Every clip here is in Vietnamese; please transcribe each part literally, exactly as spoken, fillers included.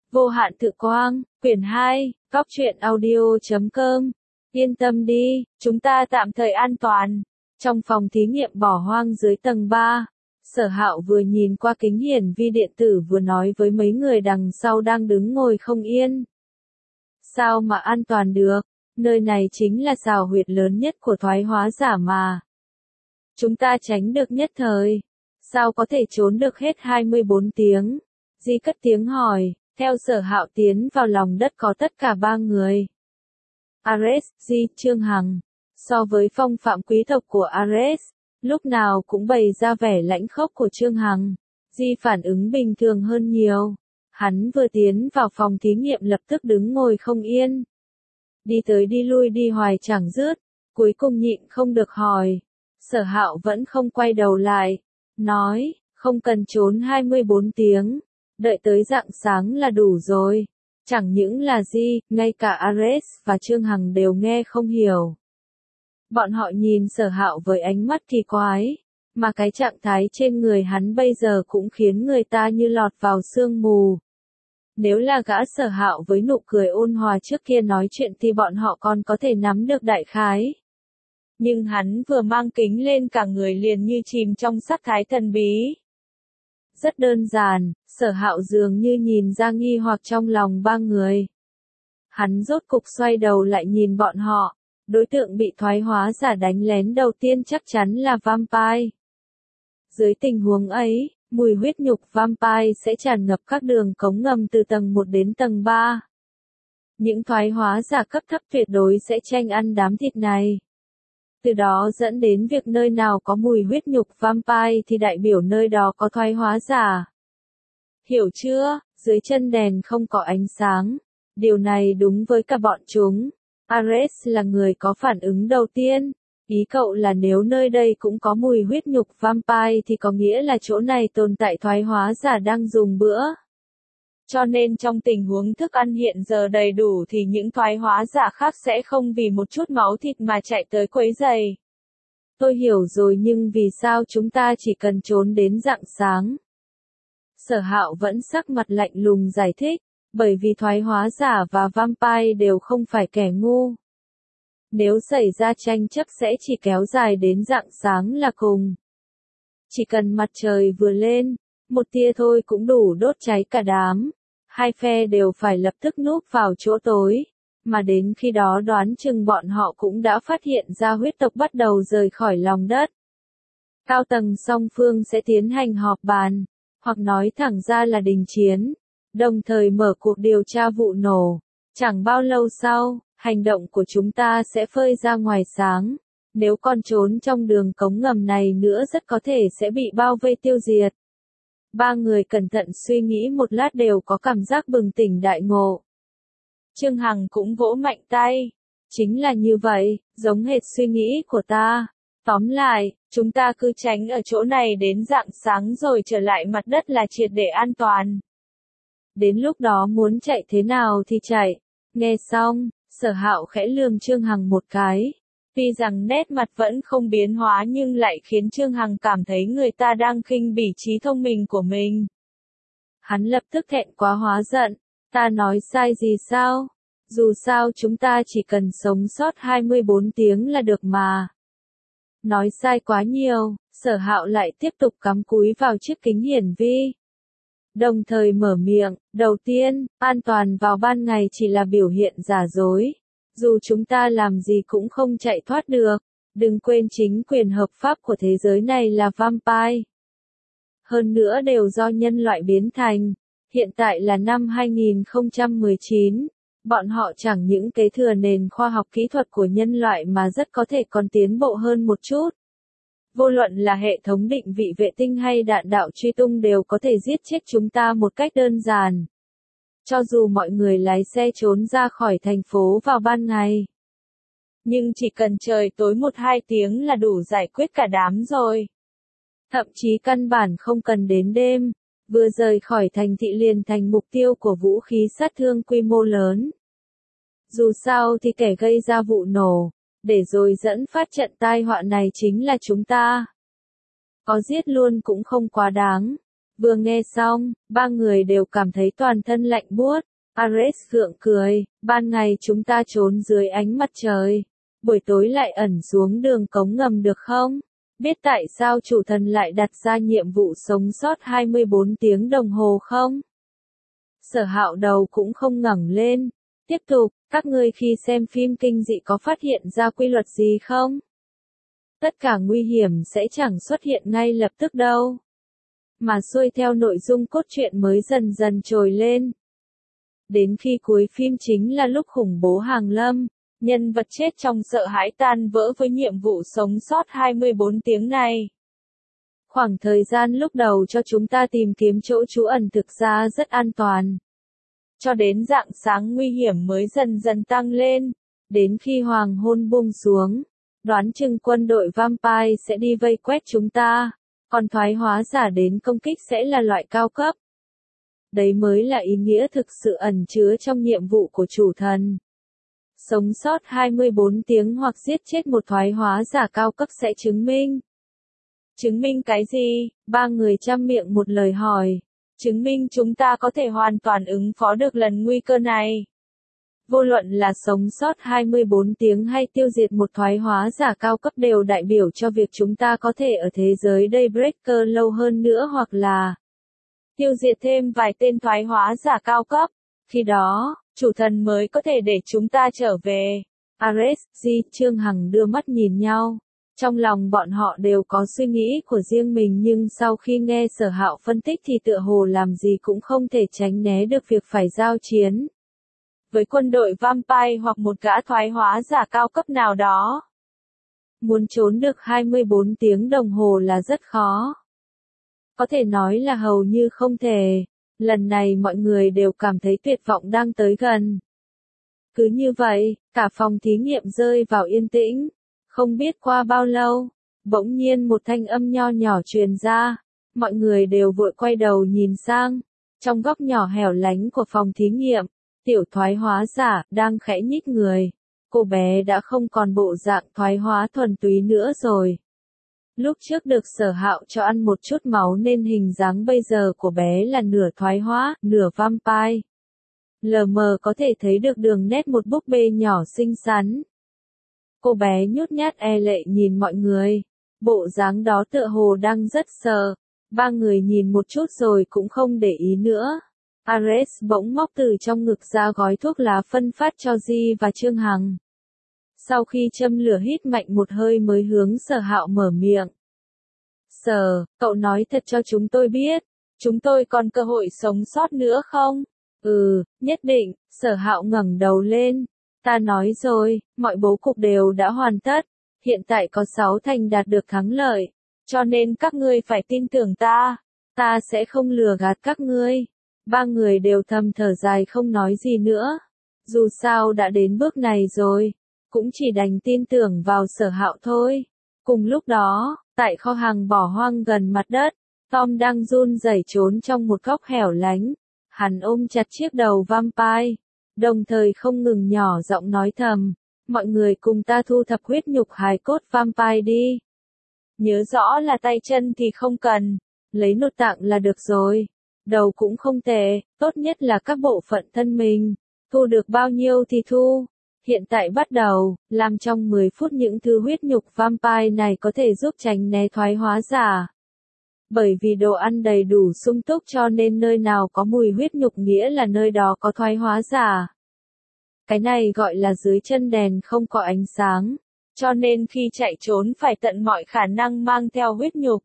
Vô hạn tự quang, quyển hai, góc truyện audio chấm com. Yên tâm đi, chúng ta tạm thời an toàn. Trong phòng thí nghiệm bỏ hoang dưới tầng ba, Sở Hạo vừa nhìn qua kính hiển vi điện tử vừa nói với mấy người đằng sau đang đứng ngồi không yên. Sao mà an toàn được, nơi này chính là xào huyệt lớn nhất của thoái hóa giả mà. Chúng ta tránh được nhất thời, sao có thể trốn được hết hai mươi bốn tiếng? Di cất tiếng hỏi. Theo Sở Hạo tiến vào lòng đất có tất cả ba người. Ares, Di, Trương Hằng. So với phong phạm quý tộc của Ares, lúc nào cũng bày ra vẻ lãnh khốc của Trương Hằng, Di phản ứng bình thường hơn nhiều. Hắn vừa tiến vào phòng thí nghiệm lập tức đứng ngồi không yên. Đi tới đi lui đi hoài chẳng dứt, cuối cùng nhịn không được hỏi. Sở Hạo vẫn không quay đầu lại, nói, không cần trốn hai mươi bốn tiếng. Đợi tới rạng sáng là đủ rồi. Chẳng những là Di, ngay cả Ares và Trương Hằng đều nghe không hiểu. Bọn họ nhìn Sở Hạo với ánh mắt kỳ quái, mà cái trạng thái trên người hắn bây giờ cũng khiến người ta như lọt vào sương mù. Nếu là gã Sở Hạo với nụ cười ôn hòa trước kia nói chuyện thì bọn họ còn có thể nắm được đại khái. Nhưng hắn vừa mang kính lên cả người liền như chìm trong sắc thái thần bí. Rất đơn giản, Sở Hạo dường như nhìn ra nghi hoặc trong lòng ba người. Hắn rốt cục xoay đầu lại nhìn bọn họ, đối tượng bị thoái hóa giả đánh lén đầu tiên chắc chắn là vampire. Dưới tình huống ấy, mùi huyết nhục vampire sẽ tràn ngập các đường cống ngầm từ tầng một đến tầng ba. Những thoái hóa giả cấp thấp tuyệt đối sẽ tranh ăn đám thịt này. Từ đó dẫn đến việc nơi nào có mùi huyết nhục vampire thì đại biểu nơi đó có thoái hóa giả. Hiểu chưa? Dưới chân đèn không có ánh sáng. Điều này đúng với cả bọn chúng. Ares là người có phản ứng đầu tiên. Ý cậu là nếu nơi đây cũng có mùi huyết nhục vampire thì có nghĩa là chỗ này tồn tại thoái hóa giả đang dùng bữa. Cho nên trong tình huống thức ăn hiện giờ đầy đủ thì những thoái hóa giả khác sẽ không vì một chút máu thịt mà chạy tới quấy rầy. Tôi hiểu rồi, nhưng vì sao chúng ta chỉ cần trốn đến rạng sáng? Sở Hạo vẫn sắc mặt lạnh lùng giải thích, bởi vì thoái hóa giả và vampire đều không phải kẻ ngu. Nếu xảy ra tranh chấp sẽ chỉ kéo dài đến rạng sáng là cùng. Chỉ cần mặt trời vừa lên, một tia thôi cũng đủ đốt cháy cả đám. Hai phe đều phải lập tức núp vào chỗ tối, mà đến khi đó đoán chừng bọn họ cũng đã phát hiện ra huyết tộc bắt đầu rời khỏi lòng đất. Cao tầng song phương sẽ tiến hành họp bàn, hoặc nói thẳng ra là đình chiến, đồng thời mở cuộc điều tra vụ nổ. Chẳng bao lâu sau, hành động của chúng ta sẽ phơi ra ngoài sáng. Nếu còn trốn trong đường cống ngầm này nữa rất có thể sẽ bị bao vây tiêu diệt. Ba người cẩn thận suy nghĩ một lát đều có cảm giác bừng tỉnh đại ngộ. Trương Hằng cũng vỗ mạnh tay. Chính là như vậy, giống hệt suy nghĩ của ta. Tóm lại, chúng ta cứ tránh ở chỗ này đến rạng sáng rồi trở lại mặt đất là triệt để an toàn. Đến lúc đó muốn chạy thế nào thì chạy. Nghe xong, Sở Hạo khẽ lườm Trương Hằng một cái. Tuy rằng nét mặt vẫn không biến hóa nhưng lại khiến Trương Hằng cảm thấy người ta đang khinh bỉ trí thông minh của mình. Hắn lập tức thẹn quá hóa giận. Ta nói sai gì sao? Dù sao chúng ta chỉ cần sống sót hai mươi bốn tiếng là được mà. Nói sai quá nhiều, Sở Hạo lại tiếp tục cắm cúi vào chiếc kính hiển vi. Đồng thời mở miệng, đầu tiên, an toàn vào ban ngày chỉ là biểu hiện giả dối. Dù chúng ta làm gì cũng không chạy thoát được. Đừng quên chính quyền hợp pháp của thế giới này là vampire. Hơn nữa đều do nhân loại biến thành. Hiện tại là năm hai nghìn không trăm mười chín. Bọn họ chẳng những kế thừa nền khoa học kỹ thuật của nhân loại mà rất có thể còn tiến bộ hơn một chút. Vô luận là hệ thống định vị vệ tinh hay đạn đạo truy tung đều có thể giết chết chúng ta một cách đơn giản. Cho dù mọi người lái xe trốn ra khỏi thành phố vào ban ngày. Nhưng chỉ cần trời tối một hai tiếng là đủ giải quyết cả đám rồi. Thậm chí căn bản không cần đến đêm, vừa rời khỏi thành thị liền thành mục tiêu của vũ khí sát thương quy mô lớn. Dù sao thì kẻ gây ra vụ nổ, để rồi dẫn phát trận tai họa này chính là chúng ta. Có giết luôn cũng không quá đáng. Vừa nghe xong, ba người đều cảm thấy toàn thân lạnh buốt. Ares gượng cười, ban ngày chúng ta trốn dưới ánh mặt trời, buổi tối lại ẩn xuống đường cống ngầm được không? Biết tại sao chủ thần lại đặt ra nhiệm vụ sống sót hai mươi bốn tiếng đồng hồ không? Sở Hạo đầu cũng không ngẩng lên. Tiếp tục, các ngươi khi xem phim kinh dị có phát hiện ra quy luật gì không? Tất cả nguy hiểm sẽ chẳng xuất hiện ngay lập tức đâu, mà xuôi theo nội dung cốt truyện mới dần dần trồi lên. Đến khi cuối phim chính là lúc khủng bố hàng lâm, nhân vật chết trong sợ hãi tan vỡ với nhiệm vụ sống sót hai mươi bốn tiếng này. Khoảng thời gian lúc đầu cho chúng ta tìm kiếm chỗ trú ẩn thực ra rất an toàn. Cho đến rạng sáng nguy hiểm mới dần dần tăng lên, đến khi hoàng hôn buông xuống, đoán chừng quân đội vampire sẽ đi vây quét chúng ta, còn thoái hóa giả đến công kích sẽ là loại cao cấp. Đấy mới là ý nghĩa thực sự ẩn chứa trong nhiệm vụ của chủ thần. Sống sót hai mươi bốn tiếng hoặc giết chết một thoái hóa giả cao cấp sẽ chứng minh. Chứng minh cái gì? Ba người chăm miệng một lời hỏi. Chứng minh chúng ta có thể hoàn toàn ứng phó được lần nguy cơ này. Vô luận là sống sót hai mươi bốn tiếng hay tiêu diệt một thoái hóa giả cao cấp đều đại biểu cho việc chúng ta có thể ở thế giới Daybreaker lâu hơn nữa hoặc là tiêu diệt thêm vài tên thoái hóa giả cao cấp. Khi đó, chủ thần mới có thể để chúng ta trở về. Ares, Di, Trương Hằng đưa mắt nhìn nhau. Trong lòng bọn họ đều có suy nghĩ của riêng mình nhưng sau khi nghe Sở Hạo phân tích thì tựa hồ làm gì cũng không thể tránh né được việc phải giao chiến với quân đội vampire hoặc một gã thoái hóa giả cao cấp nào đó. Muốn trốn được hai mươi bốn tiếng đồng hồ là rất khó. Có thể nói là hầu như không thể. Lần này mọi người đều cảm thấy tuyệt vọng đang tới gần. Cứ như vậy, cả phòng thí nghiệm rơi vào yên tĩnh. Không biết qua bao lâu, bỗng nhiên một thanh âm nho nhỏ truyền ra. Mọi người đều vội quay đầu nhìn sang. Trong góc nhỏ hẻo lánh của phòng thí nghiệm, tiểu thoái hóa giả đang khẽ nhích người. Cô bé đã không còn bộ dạng thoái hóa thuần túy nữa rồi. Lúc trước được Sở Hạo cho ăn một chút máu nên hình dáng bây giờ của bé là nửa thoái hóa, nửa vampire. Lờ mờ có thể thấy được đường nét một búp bê nhỏ xinh xắn. Cô bé nhút nhát e lệ nhìn mọi người. Bộ dáng đó tựa hồ đang rất sợ. Ba người nhìn một chút rồi cũng không để ý nữa. Ares bỗng móc từ trong ngực ra gói thuốc lá phân phát cho Di và Trương Hằng. Sau khi châm lửa hít mạnh một hơi mới hướng Sở Hạo mở miệng. Sở, cậu nói thật cho chúng tôi biết, chúng tôi còn cơ hội sống sót nữa không? Ừ, nhất định. Sở Hạo ngẩng đầu lên. Ta nói rồi, mọi bố cục đều đã hoàn tất. Hiện tại có sáu thành đạt được thắng lợi. Cho nên các ngươi phải tin tưởng ta. Ta sẽ không lừa gạt các ngươi. Ba người đều thầm thở dài không nói gì nữa. Dù sao đã đến bước này rồi, cũng chỉ đành tin tưởng vào Sở Hạo thôi. Cùng lúc đó, tại kho hàng bỏ hoang gần mặt đất, Tom đang run rẩy trốn trong một góc hẻo lánh. Hắn ôm chặt chiếc đầu vampire, đồng thời không ngừng nhỏ giọng nói thầm, mọi người cùng ta thu thập huyết nhục hài cốt vampire đi. Nhớ rõ là tay chân thì không cần, lấy nội tạng là được rồi. Đầu cũng không tệ, tốt nhất là các bộ phận thân mình, thu được bao nhiêu thì thu. Hiện tại bắt đầu, làm trong mười phút những thứ huyết nhục vampire này có thể giúp tránh né thoái hóa giả. Bởi vì đồ ăn đầy đủ sung túc cho nên nơi nào có mùi huyết nhục nghĩa là nơi đó có thoái hóa giả. Cái này gọi là dưới chân đèn không có ánh sáng, cho nên khi chạy trốn phải tận mọi khả năng mang theo huyết nhục.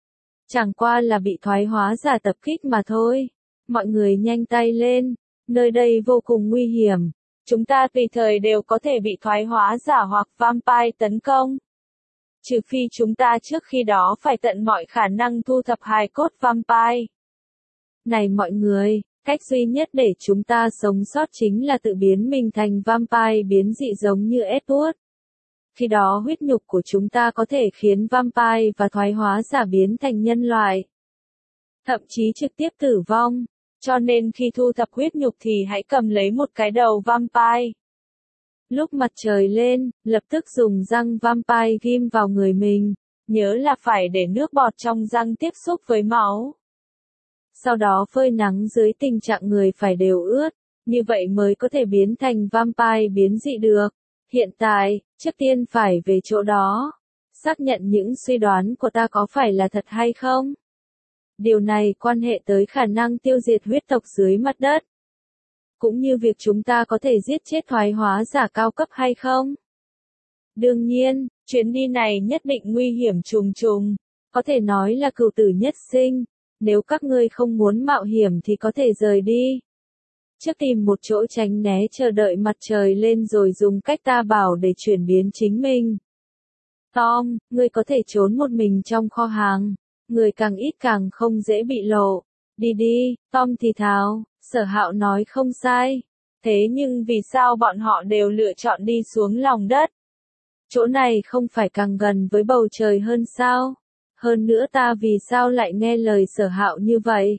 Chẳng qua là bị thoái hóa giả tập kích mà thôi. Mọi người nhanh tay lên, nơi đây vô cùng nguy hiểm. Chúng ta tùy thời đều có thể bị thoái hóa giả hoặc vampire tấn công. Trừ phi chúng ta trước khi đó phải tận mọi khả năng thu thập hài cốt vampire. Này mọi người, cách duy nhất để chúng ta sống sót chính là tự biến mình thành vampire biến dị giống như Edward. Khi đó huyết nhục của chúng ta có thể khiến vampire và thoái hóa giả biến thành nhân loại. Thậm chí trực tiếp tử vong. Cho nên khi thu thập huyết nhục thì hãy cầm lấy một cái đầu vampire. Lúc mặt trời lên, lập tức dùng răng vampire ghim vào người mình. Nhớ là phải để nước bọt trong răng tiếp xúc với máu. sau đó phơi nắng dưới tình trạng người phải đều ướt, như vậy mới có thể biến thành vampire biến dị được. Hiện tại, trước tiên phải về chỗ đó, xác nhận những suy đoán của ta có phải là thật hay không. Điều này quan hệ tới khả năng tiêu diệt huyết tộc dưới mặt đất, cũng như việc chúng ta có thể giết chết thoái hóa giả cao cấp hay không. Đương nhiên, chuyến đi này nhất định nguy hiểm trùng trùng, có thể nói là cửu tử nhất sinh, nếu các ngươi không muốn mạo hiểm thì có thể rời đi. Trước tìm một chỗ tránh né chờ đợi mặt trời lên rồi dùng cách ta bảo để chuyển biến chính mình. Tom, ngươi có thể trốn một mình trong kho hàng, người càng ít càng không dễ bị lộ. Đi đi, Tom thì thào, Sở Hạo nói không sai. Thế nhưng vì sao bọn họ đều lựa chọn đi xuống lòng đất? Chỗ này không phải càng gần với bầu trời hơn sao? Hơn nữa ta vì sao lại nghe lời Sở Hạo như vậy?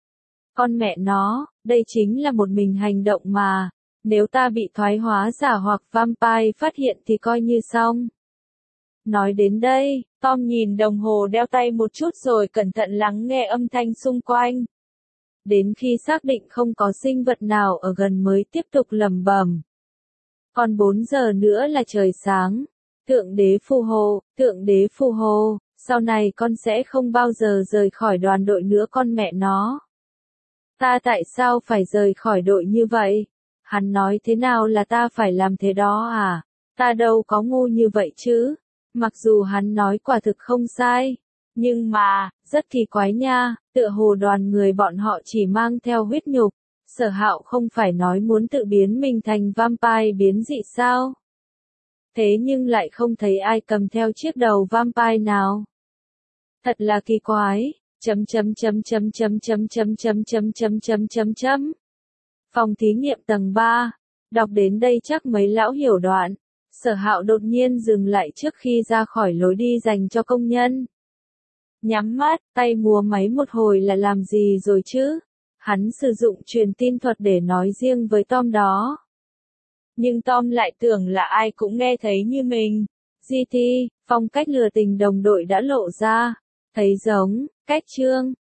Con mẹ nó, đây chính là một mình hành động mà. Nếu ta bị thoái hóa giả hoặc vampire phát hiện thì coi như xong. Nói đến đây, Tom nhìn đồng hồ đeo tay một chút rồi cẩn thận lắng nghe âm thanh xung quanh. Đến khi xác định không có sinh vật nào ở gần mới tiếp tục lẩm bẩm. Còn bốn giờ nữa là trời sáng. Thượng đế phù hộ, thượng đế phù hộ, sau này con sẽ không bao giờ rời khỏi đoàn đội nữa con mẹ nó. Ta tại sao phải rời khỏi đội như vậy? Hắn nói thế nào là ta phải làm thế đó à? Ta đâu có ngu như vậy chứ? Mặc dù hắn nói quả thực không sai. Nhưng mà, rất kỳ quái nha, tựa hồ đoàn người bọn họ chỉ mang theo huyết nhục. Sở Hạo không phải nói muốn tự biến mình thành vampire biến dị sao? Thế nhưng lại không thấy ai cầm theo chiếc đầu vampire nào. Thật là kỳ quái. Chấm chấm chấm chấm chấm chấm chấm chấm chấm chấm chấm chấm chấm. Phòng thí nghiệm tầng ba. Đọc đến đây chắc mấy lão hiểu đoạn. Sở Hạo đột nhiên dừng lại trước khi ra khỏi lối đi dành cho công nhân. Nhắm mắt, tay múa máy một hồi là làm gì rồi chứ? Hắn sử dụng truyền tin thuật để nói riêng với Tom đó. Nhưng Tom lại tưởng là ai cũng nghe thấy như mình. giê tê, phong cách lừa tình đồng đội đã lộ ra. Thấy giống, cách chương,